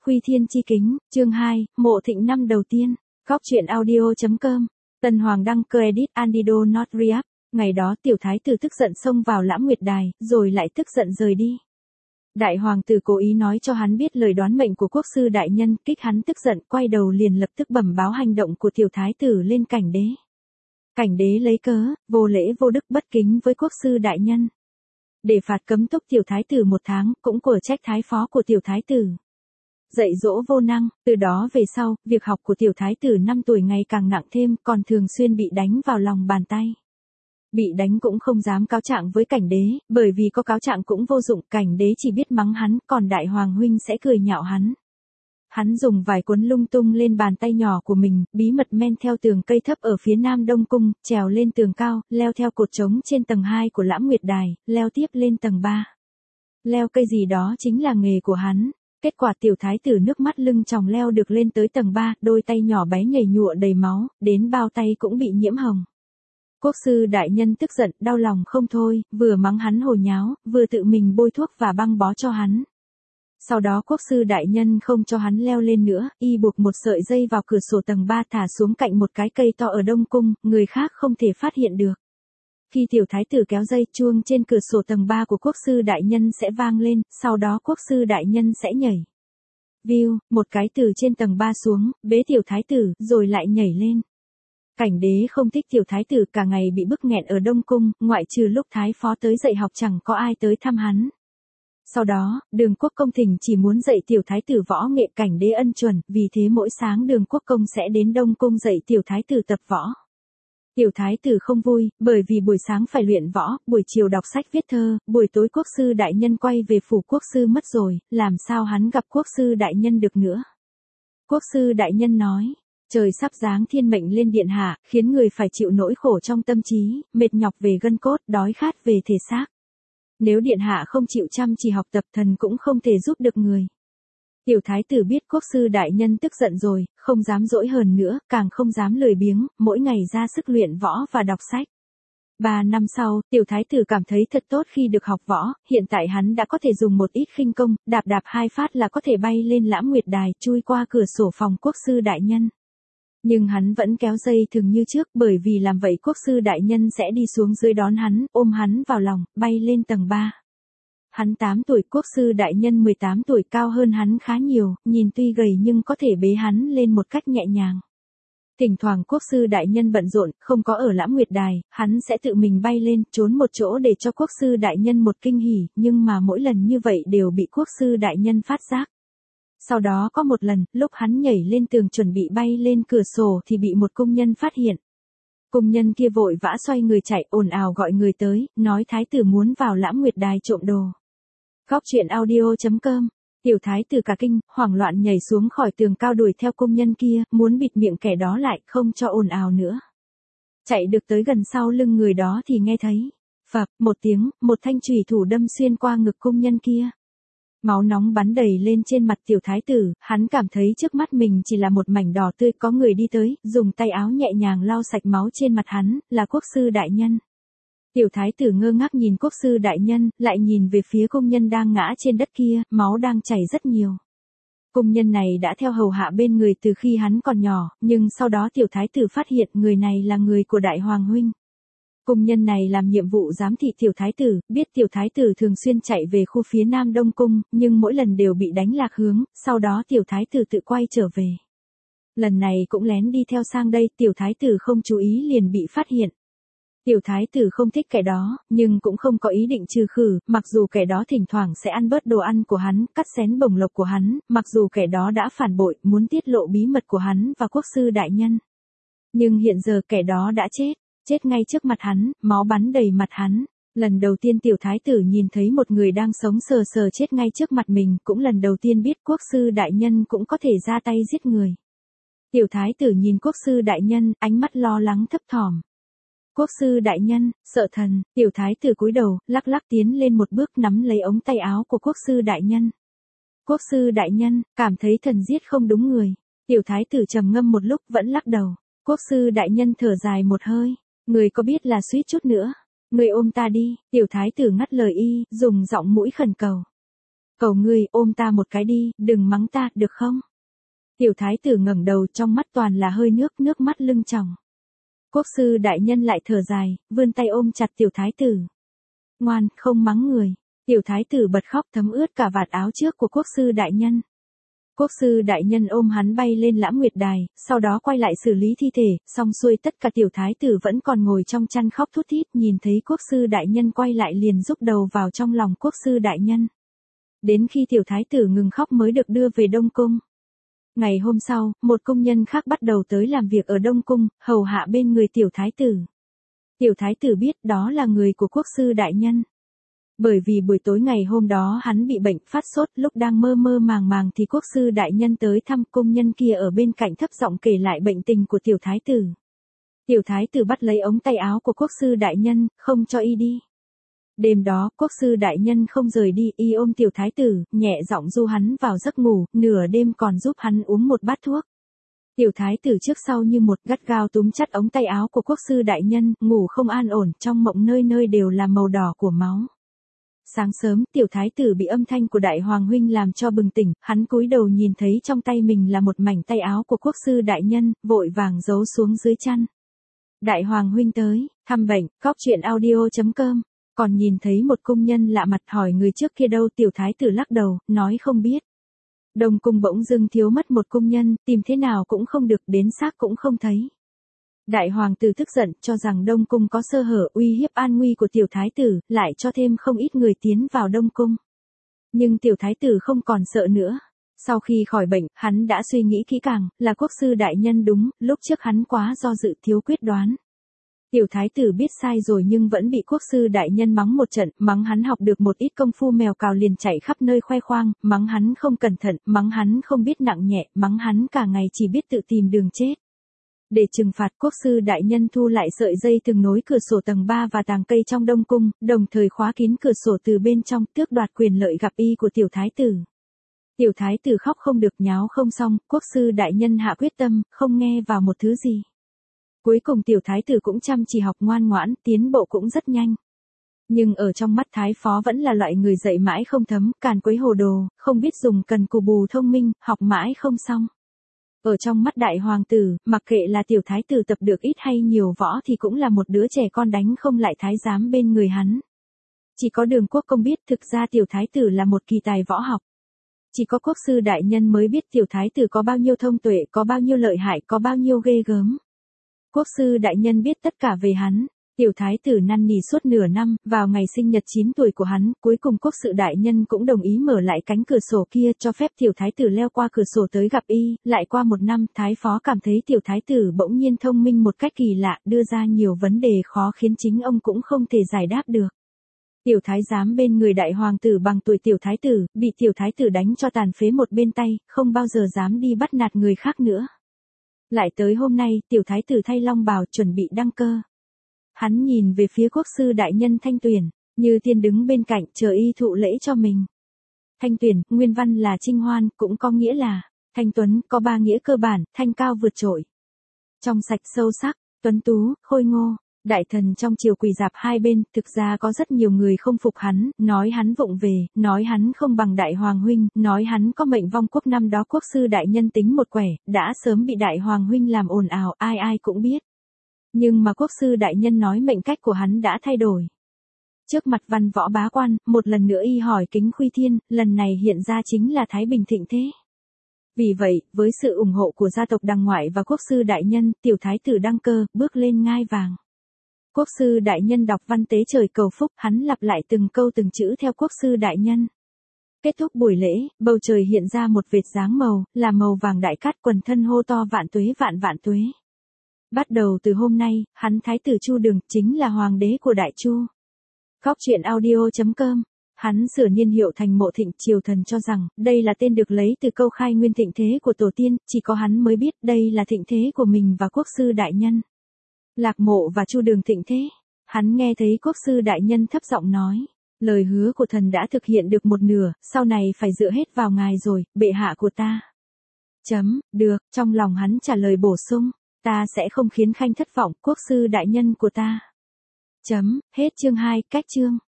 Khuy Thiên chi kính, chương 2, Mộ Thịnh năm đầu tiên. Góc truyện audio.com. Tần Hoàng đăng cơ edit Andido not react. Ngày đó tiểu thái tử tức giận xông vào Lãm Nguyệt Đài, rồi lại tức giận rời đi. Đại hoàng tử cố ý nói cho hắn biết lời đoán mệnh của quốc sư đại nhân, kích hắn tức giận, quay đầu liền lập tức bẩm báo hành động của tiểu thái tử lên cảnh đế. Cảnh đế lấy cớ, vô lễ vô đức bất kính với quốc sư đại nhân. Để phạt cấm túc tiểu thái tử 1 tháng, cũng của trách thái phó của tiểu thái tử. Dạy dỗ vô năng, từ đó về sau, việc học của tiểu thái tử 5 tuổi ngày càng nặng thêm, còn thường xuyên bị đánh vào lòng bàn tay. Bị đánh cũng không dám cáo trạng với cảnh đế, bởi vì có cáo trạng cũng vô dụng, cảnh đế chỉ biết mắng hắn, còn đại hoàng huynh sẽ cười nhạo hắn. Hắn dùng vải cuốn lung tung lên bàn tay nhỏ của mình, bí mật men theo tường cây thấp ở phía nam Đông Cung, trèo lên tường cao, leo theo cột trống trên tầng 2 của Lãm Nguyệt Đài, leo tiếp lên tầng 3. Leo cây gì đó chính là nghề của hắn. Kết quả tiểu thái tử nước mắt lưng tròng leo được lên tới tầng 3, đôi tay nhỏ bé nhầy nhụa đầy máu, đến bao tay cũng bị nhiễm hồng. Quốc sư đại nhân tức giận, đau lòng không thôi, vừa mắng hắn hồ nháo, vừa tự mình bôi thuốc và băng bó cho hắn. Sau đó quốc sư đại nhân không cho hắn leo lên nữa, y buộc một sợi dây vào cửa sổ tầng 3 thả xuống cạnh một cái cây to ở Đông Cung, người khác không thể phát hiện được. Khi tiểu thái tử kéo dây, chuông trên cửa sổ tầng 3 của quốc sư đại nhân sẽ vang lên, sau đó quốc sư đại nhân sẽ nhảy. View, một cái từ trên tầng 3 xuống, bế tiểu thái tử, rồi lại nhảy lên. Cảnh đế không thích tiểu thái tử, cả ngày bị bức nghẹn ở Đông Cung, ngoại trừ lúc thái phó tới dạy học chẳng có ai tới thăm hắn. Sau đó, Đường Quốc Công thỉnh chỉ muốn dạy tiểu thái tử võ nghệ, cảnh đế ân chuẩn, vì thế mỗi sáng Đường Quốc Công sẽ đến Đông Cung dạy tiểu thái tử tập võ. Tiểu thái tử không vui, bởi vì buổi sáng phải luyện võ, buổi chiều đọc sách viết thơ, buổi tối quốc sư đại nhân quay về phủ quốc sư mất rồi, làm sao hắn gặp quốc sư đại nhân được nữa. Quốc sư đại nhân nói, trời sắp giáng thiên mệnh lên điện hạ, khiến người phải chịu nỗi khổ trong tâm trí, mệt nhọc về gân cốt, đói khát về thể xác. Nếu điện hạ không chịu chăm chỉ học tập, thần cũng không thể giúp được người. Tiểu thái tử biết quốc sư đại nhân tức giận rồi, không dám dỗi hờn nữa, càng không dám lười biếng, mỗi ngày ra sức luyện võ và đọc sách. 3 năm sau, tiểu thái tử cảm thấy thật tốt khi được học võ, hiện tại hắn đã có thể dùng một ít khinh công, đạp 2 phát là có thể bay lên Lãm Nguyệt Đài, chui qua cửa sổ phòng quốc sư đại nhân. Nhưng hắn vẫn kéo dây thừng như trước, bởi vì làm vậy quốc sư đại nhân sẽ đi xuống dưới đón hắn, ôm hắn vào lòng, bay lên tầng 3. Hắn 8 tuổi, quốc sư đại nhân 18 tuổi, cao hơn hắn khá nhiều, nhìn tuy gầy nhưng có thể bế hắn lên một cách nhẹ nhàng. Thỉnh thoảng quốc sư đại nhân bận rộn, không có ở Lãm Nguyệt Đài, hắn sẽ tự mình bay lên, trốn một chỗ để cho quốc sư đại nhân một kinh hỉ, nhưng mà mỗi lần như vậy đều bị quốc sư đại nhân phát giác. Sau đó có một lần, lúc hắn nhảy lên tường chuẩn bị bay lên cửa sổ thì bị một cung nhân phát hiện. Cung nhân kia vội vã xoay người chạy, ồn ào gọi người tới, nói thái tử muốn vào Lãm Nguyệt Đài trộm đồ. Góc truyện audio.com. Tiểu thái tử cả kinh, hoảng loạn nhảy xuống khỏi tường cao đuổi theo cung nhân kia, muốn bịt miệng kẻ đó lại, không cho ồn ào nữa. Chạy được tới gần sau lưng người đó thì nghe thấy, phập, một tiếng, một thanh chùy thủ đâm xuyên qua ngực cung nhân kia. Máu nóng bắn đầy lên trên mặt tiểu thái tử, hắn cảm thấy trước mắt mình chỉ là một mảnh đỏ tươi, có người đi tới, dùng tay áo nhẹ nhàng lau sạch máu trên mặt hắn, là quốc sư đại nhân. Tiểu thái tử ngơ ngác nhìn quốc sư đại nhân, lại nhìn về phía cung nhân đang ngã trên đất kia, máu đang chảy rất nhiều. Cung nhân này đã theo hầu hạ bên người từ khi hắn còn nhỏ, nhưng sau đó tiểu thái tử phát hiện người này là người của đại hoàng huynh. Cung nhân này làm nhiệm vụ giám thị tiểu thái tử, biết tiểu thái tử thường xuyên chạy về khu phía nam Đông Cung, nhưng mỗi lần đều bị đánh lạc hướng, sau đó tiểu thái tử tự quay trở về. Lần này cũng lén đi theo sang đây, tiểu thái tử không chú ý liền bị phát hiện. Tiểu thái tử không thích kẻ đó, nhưng cũng không có ý định trừ khử, mặc dù kẻ đó thỉnh thoảng sẽ ăn bớt đồ ăn của hắn, cắt xén bổng lộc của hắn, mặc dù kẻ đó đã phản bội, muốn tiết lộ bí mật của hắn và quốc sư đại nhân. Nhưng hiện giờ kẻ đó đã chết ngay trước mặt hắn, máu bắn đầy mặt hắn. Lần đầu tiên tiểu thái tử nhìn thấy một người đang sống sờ sờ chết ngay trước mặt mình, cũng lần đầu tiên biết quốc sư đại nhân cũng có thể ra tay giết người. Tiểu thái tử nhìn quốc sư đại nhân, ánh mắt lo lắng thấp thỏm. Quốc sư đại nhân, sợ thần, tiểu thái tử cúi đầu, lắc lắc tiến lên một bước nắm lấy ống tay áo của quốc sư đại nhân. Quốc sư đại nhân, cảm thấy thần giết không đúng người. Tiểu thái tử trầm ngâm một lúc vẫn lắc đầu. Quốc sư đại nhân thở dài một hơi. Người có biết là suýt chút nữa. Người ôm ta đi, tiểu thái tử ngắt lời y, dùng giọng mũi khẩn cầu. cầu ngươi ôm ta một cái đi, đừng mắng ta, được không? Tiểu thái tử ngẩng đầu, trong mắt toàn là hơi nước, nước mắt lưng tròng. Quốc sư đại nhân lại thở dài, vươn tay ôm chặt tiểu thái tử. Ngoan, không mắng người. Tiểu thái tử bật khóc thấm ướt cả vạt áo trước của quốc sư đại nhân. Quốc sư đại nhân ôm hắn bay lên Lãm Nguyệt Đài, sau đó quay lại xử lý thi thể, xong xuôi tất cả tiểu thái tử vẫn còn ngồi trong chăn khóc thút thít, nhìn thấy quốc sư đại nhân quay lại liền rúc đầu vào trong lòng quốc sư đại nhân. Đến khi tiểu thái tử ngừng khóc mới được đưa về Đông Cung. Ngày hôm sau, một công nhân khác bắt đầu tới làm việc ở Đông Cung, hầu hạ bên người tiểu thái tử. Tiểu thái tử biết đó là người của quốc sư đại nhân. Bởi vì buổi tối ngày hôm đó hắn bị bệnh phát sốt, lúc đang mơ mơ màng màng thì quốc sư đại nhân tới thăm, công nhân kia ở bên cạnh thấp giọng kể lại bệnh tình của tiểu thái tử. Tiểu thái tử bắt lấy ống tay áo của quốc sư đại nhân, không cho y đi. Đêm đó, quốc sư đại nhân không rời đi, y ôm tiểu thái tử, nhẹ giọng du hắn vào giấc ngủ, nửa đêm còn giúp hắn uống một bát thuốc. Tiểu thái tử trước sau như một, gắt gao túm chặt ống tay áo của quốc sư đại nhân, ngủ không an ổn, trong mộng nơi nơi đều là màu đỏ của máu. Sáng sớm, tiểu thái tử bị âm thanh của đại hoàng huynh làm cho bừng tỉnh, hắn cúi đầu nhìn thấy trong tay mình là một mảnh tay áo của quốc sư đại nhân, vội vàng giấu xuống dưới chăn. Đại hoàng huynh tới, thăm bệnh, cóc.audio.com. Còn nhìn thấy một công nhân lạ mặt, hỏi người trước kia đâu, tiểu thái tử lắc đầu, nói không biết. Đông cung bỗng dưng thiếu mất một công nhân, tìm thế nào cũng không được, đến xác cũng không thấy. Đại hoàng tử tức giận, cho rằng Đông cung có sơ hở, uy hiếp an nguy của tiểu thái tử, lại cho thêm không ít người tiến vào Đông cung. Nhưng tiểu thái tử không còn sợ nữa. Sau khi khỏi bệnh, hắn đã suy nghĩ kỹ càng, là quốc sư đại nhân đúng, lúc trước hắn quá do dự, thiếu quyết đoán. Tiểu thái tử biết sai rồi nhưng vẫn bị quốc sư đại nhân mắng một trận, mắng hắn học được một ít công phu mèo cào liền chạy khắp nơi khoe khoang, mắng hắn không cẩn thận, mắng hắn không biết nặng nhẹ, mắng hắn cả ngày chỉ biết tự tìm đường chết. Để trừng phạt, quốc sư đại nhân thu lại sợi dây thừng nối cửa sổ tầng 3 và tàng cây trong Đông cung, đồng thời khóa kín cửa sổ từ bên trong, tước đoạt quyền lợi gặp y của tiểu thái tử. Tiểu thái tử khóc không được, nháo không xong, quốc sư đại nhân hạ quyết tâm, không nghe vào một thứ gì. Cuối cùng tiểu thái tử cũng chăm chỉ học, ngoan ngoãn, tiến bộ cũng rất nhanh. Nhưng ở trong mắt thái phó vẫn là loại người dạy mãi không thấm, càn quấy hồ đồ, không biết dùng cần cù bù thông minh, học mãi không xong. Ở trong mắt đại hoàng tử, mặc kệ là tiểu thái tử tập được ít hay nhiều võ thì cũng là một đứa trẻ con đánh không lại thái giám bên người hắn. Chỉ có Đường Quốc Công biết thực ra tiểu thái tử là một kỳ tài võ học. Chỉ có quốc sư đại nhân mới biết tiểu thái tử có bao nhiêu thông tuệ, có bao nhiêu lợi hại, có bao nhiêu ghê gớm. Quốc sư đại nhân biết tất cả về hắn. Tiểu thái tử năn nỉ suốt nửa năm, vào ngày sinh nhật 9 tuổi của hắn, cuối cùng quốc sư đại nhân cũng đồng ý mở lại cánh cửa sổ kia, cho phép tiểu thái tử leo qua cửa sổ tới gặp y. Lại qua một năm, thái phó cảm thấy tiểu thái tử bỗng nhiên thông minh một cách kỳ lạ, đưa ra nhiều vấn đề khó khiến chính ông cũng không thể giải đáp được. Tiểu thái giám bên người đại hoàng tử bằng tuổi tiểu thái tử, bị tiểu thái tử đánh cho tàn phế một bên tay, không bao giờ dám đi bắt nạt người khác nữa. Lại tới hôm nay, tiểu thái tử thay long bào chuẩn bị đăng cơ. Hắn nhìn về phía quốc sư đại nhân Thanh Tuyền, như tiên đứng bên cạnh chờ y thụ lễ cho mình. Thanh Tuyền, nguyên văn là Trinh Hoan, cũng có nghĩa là Thanh Tuấn, có ba nghĩa cơ bản, thanh cao vượt trội, trong sạch sâu sắc, tuấn tú, khôi ngô. Đại thần trong triều quỳ rạp hai bên, thực ra có rất nhiều người không phục hắn, nói hắn vụng về, nói hắn không bằng đại hoàng huynh, nói hắn có mệnh vong quốc, năm đó quốc sư đại nhân tính một quẻ, đã sớm bị đại hoàng huynh làm ồn ào, ai ai cũng biết. Nhưng mà quốc sư đại nhân nói mệnh cách của hắn đã thay đổi. Trước mặt văn võ bá quan, một lần nữa y hỏi Kính Khuy Thiên, lần này hiện ra chính là Thái Bình thịnh thế. Vì vậy, với sự ủng hộ của gia tộc Đằng Ngoại và quốc sư đại nhân, tiểu thái tử đăng cơ, bước lên ngai vàng. Quốc sư đại nhân đọc văn tế trời cầu phúc, hắn lặp lại từng câu từng chữ theo quốc sư đại nhân. Kết thúc buổi lễ, bầu trời hiện ra một vệt dáng màu, là màu vàng đại cát, quần thân hô to vạn tuế vạn vạn tuế. Bắt đầu từ hôm nay, hắn thái tử Chu Đường, chính là hoàng đế của Đại Chu. Cóc.audio.com. Hắn sửa niên hiệu thành Mộ Thịnh, triều thần cho rằng, đây là tên được lấy từ câu khai nguyên thịnh thế của tổ tiên, chỉ có hắn mới biết đây là thịnh thế của mình và quốc sư đại nhân. Lạc Mộ và Chu Đường thịnh thế. Hắn nghe thấy quốc sư đại nhân thấp giọng nói, lời hứa của thần đã thực hiện được một nửa, sau này phải dựa hết vào ngài rồi, bệ hạ của ta. Được, trong lòng hắn trả lời bổ sung, ta sẽ không khiến Khanh thất vọng, quốc sư đại nhân của ta. Hết chương 2, cách chương.